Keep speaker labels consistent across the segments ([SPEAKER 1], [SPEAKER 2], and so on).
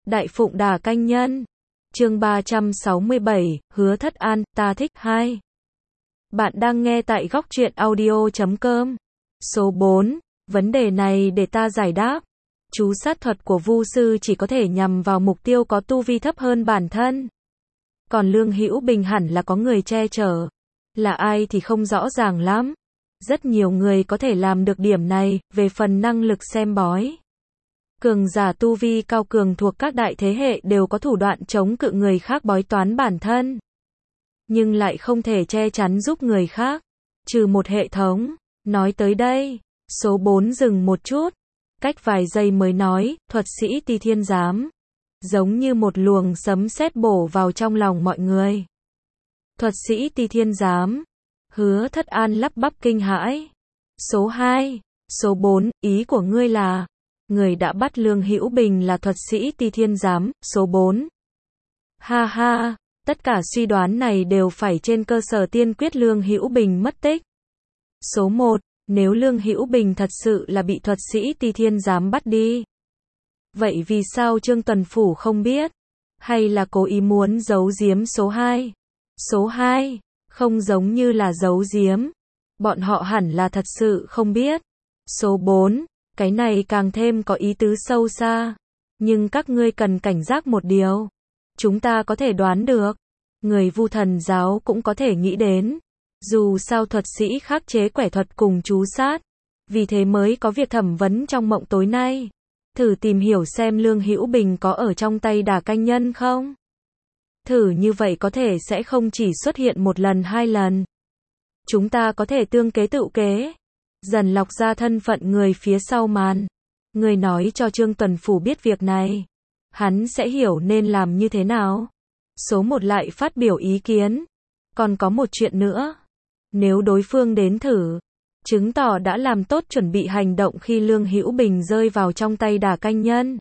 [SPEAKER 1] Đại Phụng Đà Canh Nhân. Chương 367, Hứa Thất An, ta thích 2. Bạn đang nghe tại góc truyện audio.com. Số 4. Vấn đề này để ta giải đáp. Chú sát thuật của Vu sư chỉ có thể nhằm vào mục tiêu có tu vi thấp hơn bản thân. Còn Lương Hữu Bình hẳn là có người che chở. Là ai thì không rõ ràng lắm. Rất nhiều người có thể làm được điểm này, về phần năng lực xem bói. Cường giả tu vi cao cường thuộc các đại thế hệ đều có thủ đoạn chống cự người khác bói toán bản thân. Nhưng lại không thể che chắn giúp người khác. Trừ một hệ thống. Nói tới đây, số 4 dừng một chút. Cách vài giây mới nói, thuật sĩ Ti Thiên Giám. Giống như một luồng sấm sét bổ vào trong lòng mọi người. Thuật sĩ Ti Thiên Giám. Hứa Thất An lắp bắp kinh hãi. Số 2, số 4, ý của ngươi là, người đã bắt Lương Hữu Bình là thuật sĩ Ti Thiên Giám, số 4. Ha ha, tất cả suy đoán này đều phải trên cơ sở tiên quyết Lương Hữu Bình mất tích. Số 1, nếu Lương Hữu Bình thật sự là bị thuật sĩ Ti Thiên Giám bắt đi. Vậy vì sao Trương Tuần Phủ không biết? Hay là cố ý muốn giấu giếm số 2? Số 2, không giống như là giấu giếm. Bọn họ hẳn là thật sự không biết. Số 4, cái này càng thêm có ý tứ sâu xa. Nhưng các ngươi cần cảnh giác một điều. Chúng ta có thể đoán được. Người Vu Thần giáo cũng có thể nghĩ đến. Dù sao thuật sĩ khắc chế quẻ thuật cùng chú sát. Vì thế mới có việc thẩm vấn trong mộng tối nay. Thử tìm hiểu xem Lương Hữu Bình có ở trong tay Đà Canh Nhân không? Thử như vậy có thể sẽ không chỉ xuất hiện một lần 2 lần. Chúng ta có thể tương kế tự kế. Dần lọc ra thân phận người phía sau màn. Người nói cho Trương Tuần Phủ biết việc này. Hắn sẽ hiểu nên làm như thế nào. Số 1 lại phát biểu ý kiến. Còn có một chuyện nữa. Nếu đối phương đến thử, chứng tỏ đã làm tốt chuẩn bị hành động khi Lương Hữu Bình rơi vào trong tay Đà Canh Nhân.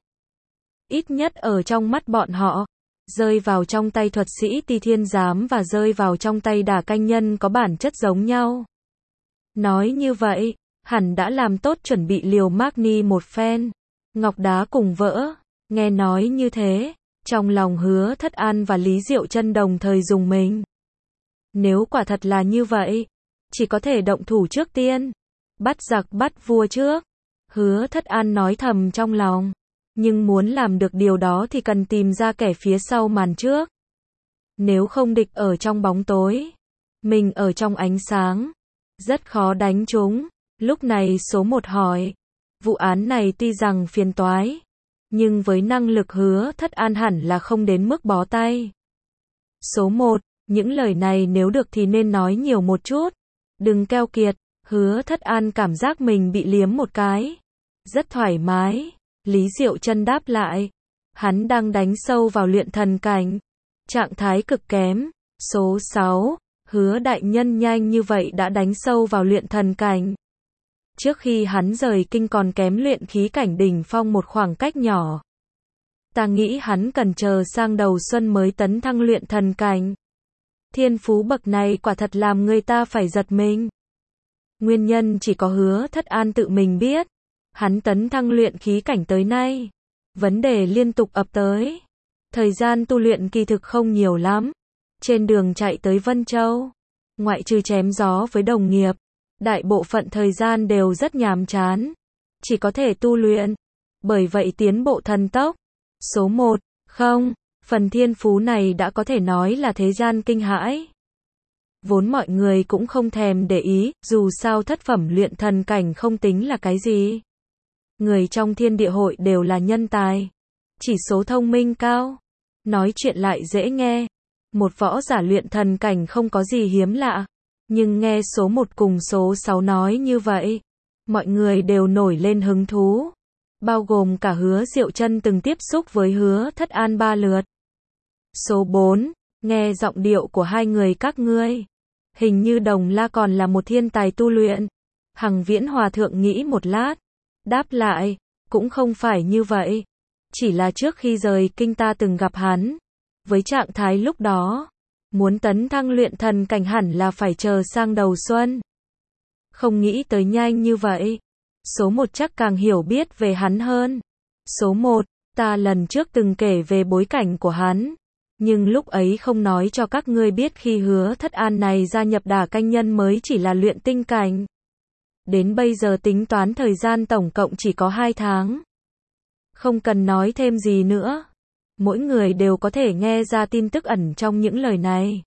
[SPEAKER 1] Ít nhất ở trong mắt bọn họ, rơi vào trong tay thuật sĩ Ti Thiên Giám và rơi vào trong tay Đà Canh Nhân có bản chất giống nhau. Nói như vậy, hẳn đã làm tốt chuẩn bị liều Magni một phen. Ngọc đá cùng vỡ. Nghe nói như thế, trong lòng Hứa Thất An và Lý Diệu Chân đồng thời rùng mình. Nếu quả thật là như vậy, chỉ có thể động thủ trước tiên. Bắt giặc bắt vua trước. Hứa Thất An nói thầm trong lòng. Nhưng muốn làm được điều đó thì cần tìm ra kẻ phía sau màn trước. Nếu không địch ở trong bóng tối, mình ở trong ánh sáng, rất khó đánh chúng. Lúc này số 1 hỏi, vụ án này tuy rằng phiền toái, nhưng với năng lực Hứa Thất An hẳn là không đến mức bó tay. Số 1, những lời này nếu được thì nên nói nhiều một chút. Đừng keo kiệt. Hứa Thất An cảm giác mình bị liếm một cái. Rất thoải mái. Lý Diệu Chân đáp lại. Hắn đang đánh sâu vào luyện thần cảnh. Trạng thái cực kém. Số 6. Hứa đại nhân nhanh như vậy đã đánh sâu vào luyện thần cảnh. Trước khi hắn rời kinh còn kém luyện khí cảnh đỉnh phong một khoảng cách nhỏ. Ta nghĩ hắn cần chờ sang đầu xuân mới tấn thăng luyện thần cảnh. Thiên phú bậc này quả thật làm người ta phải giật mình. Nguyên nhân chỉ có Hứa Thất An tự mình biết. Hắn tấn thăng luyện khí cảnh tới nay. Vấn đề liên tục ập tới. Thời gian tu luyện kỳ thực không nhiều lắm. Trên đường chạy tới Vân Châu, ngoại trừ chém gió với đồng nghiệp, đại bộ phận thời gian đều rất nhàm chán. Chỉ có thể tu luyện. Bởi vậy tiến bộ thần tốc. Số 1, không, phần thiên phú này đã có thể nói là thế gian kinh hãi. Vốn mọi người cũng không thèm để ý, dù sao thất phẩm luyện thần cảnh không tính là cái gì. Người trong thiên địa hội đều là nhân tài. Chỉ số thông minh cao. Nói chuyện lại dễ nghe. Một võ giả luyện thần cảnh không có gì hiếm lạ. Nhưng nghe số 1 cùng số 6 nói như vậy, mọi người đều nổi lên hứng thú. Bao gồm cả Hứa Diệu Chân từng tiếp xúc với Hứa Thất An 3 lượt. Số 4, nghe giọng điệu của hai người các ngươi. Hình như Đồng La còn là một thiên tài tu luyện. Hằng Viễn Hòa thượng nghĩ một lát. Đáp lại, cũng không phải như vậy. Chỉ là trước khi rời kinh ta từng gặp hắn. Với trạng thái lúc đó, muốn tấn thăng luyện thần cảnh hẳn là phải chờ sang đầu xuân. Không nghĩ tới nhanh như vậy. Số 1 chắc càng hiểu biết về hắn hơn. Số 1, Ta lần trước từng kể về bối cảnh của hắn, nhưng lúc ấy không nói cho các ngươi biết khi Hứa Thất An này gia nhập Đả Canh Nhân mới chỉ là luyện tinh cảnh. Đến bây giờ tính toán thời gian tổng cộng chỉ có 2 tháng. Không cần nói thêm gì nữa. Mỗi người đều có thể nghe ra tin tức ẩn trong những lời này.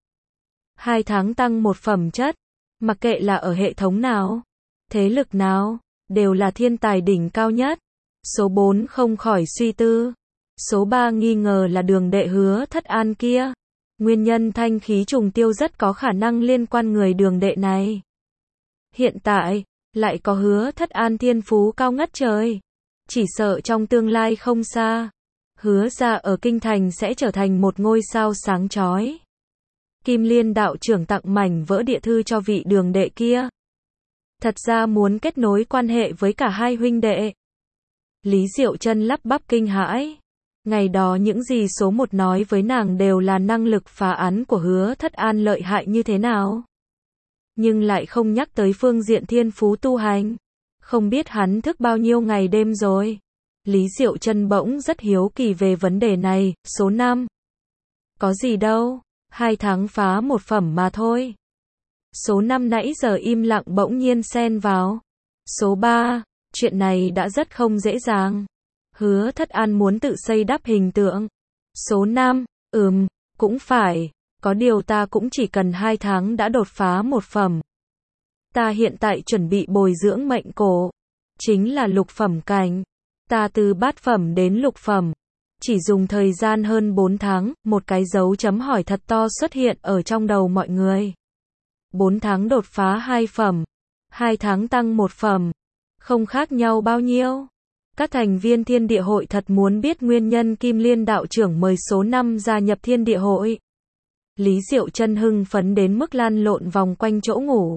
[SPEAKER 1] 2 tháng tăng một phẩm chất, mặc kệ là ở hệ thống nào, thế lực nào, đều là thiên tài đỉnh cao nhất. Số 4 không khỏi suy tư. Số 3 nghi ngờ là Đường đệ Hứa Thất An kia. Nguyên nhân thanh khí trùng tiêu rất có khả năng liên quan người Đường đệ này. Hiện tại, lại có Hứa Thất An thiên phú cao ngất trời. Chỉ sợ trong tương lai không xa, Hứa gia ở Kinh Thành sẽ trở thành một ngôi sao sáng chói. Kim Liên đạo trưởng tặng mảnh vỡ địa thư cho vị Đường đệ kia. Thật ra muốn kết nối quan hệ với cả hai huynh đệ. Lý Diệu Chân lắp bắp kinh hãi. Ngày đó những gì số 1 nói với nàng đều là năng lực phá án của Hứa Thất An lợi hại như thế nào. Nhưng lại không nhắc tới phương diện thiên phú tu hành. Không biết hắn thức bao nhiêu ngày đêm rồi. Lý Diệu Chân bỗng rất hiếu kỳ về vấn đề này. Số 5. Có gì đâu, 2 tháng phá một phẩm mà thôi. Số 5 nãy giờ im lặng bỗng nhiên xen vào. Số 3. Chuyện này đã rất không dễ dàng. Hứa Thất An muốn tự xây đắp hình tượng. Số 5. Cũng phải. Có điều ta cũng chỉ cần 2 tháng đã đột phá một phẩm. Ta hiện tại chuẩn bị bồi dưỡng mệnh cổ. Chính là lục phẩm cảnh. Ta từ bát phẩm đến lục phẩm. Chỉ dùng thời gian hơn 4 tháng, một cái dấu chấm hỏi thật to xuất hiện ở trong đầu mọi người. 4 tháng đột phá 2 phẩm. 2 tháng tăng 1 phẩm. Không khác nhau bao nhiêu. Các thành viên Thiên Địa Hội thật muốn biết nguyên nhân Kim Liên đạo trưởng mời số 5 gia nhập Thiên Địa Hội. Lý Diệu Chân hưng phấn đến mức lăn lộn vòng quanh chỗ ngủ.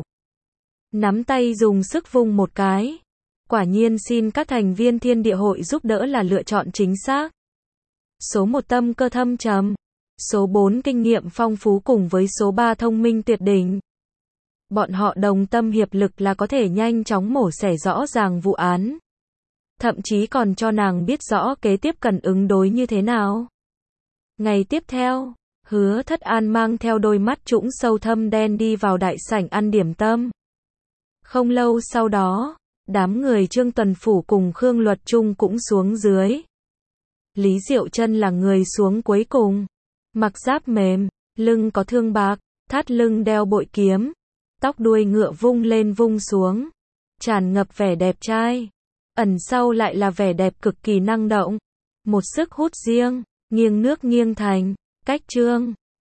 [SPEAKER 1] Nắm tay dùng sức vung một cái. Quả nhiên xin các thành viên Thiên Địa Hội giúp đỡ là lựa chọn chính xác. Số 1 tâm cơ thâm trầm. Số 4 kinh nghiệm phong phú cùng với số 3 thông minh tuyệt đỉnh. Bọn họ đồng tâm hiệp lực là có thể nhanh chóng mổ xẻ rõ ràng vụ án. Thậm chí còn cho nàng biết rõ kế tiếp cần ứng đối như thế nào. Ngày tiếp theo, Hứa Thất An mang theo đôi mắt trũng sâu thâm đen đi vào đại sảnh ăn điểm tâm. Không lâu sau đó, đám người Trương Tuần Phủ cùng Khương Luật Trung cũng xuống dưới. Lý Diệu Chân là người xuống cuối cùng. Mặc giáp mềm, lưng có thương bạc, thắt lưng đeo bội kiếm. Tóc đuôi ngựa vung lên vung xuống. Tràn ngập vẻ đẹp trai. Ẩn sau lại là vẻ đẹp cực kỳ năng động. Một sức hút riêng, nghiêng nước nghiêng thành, cách trương.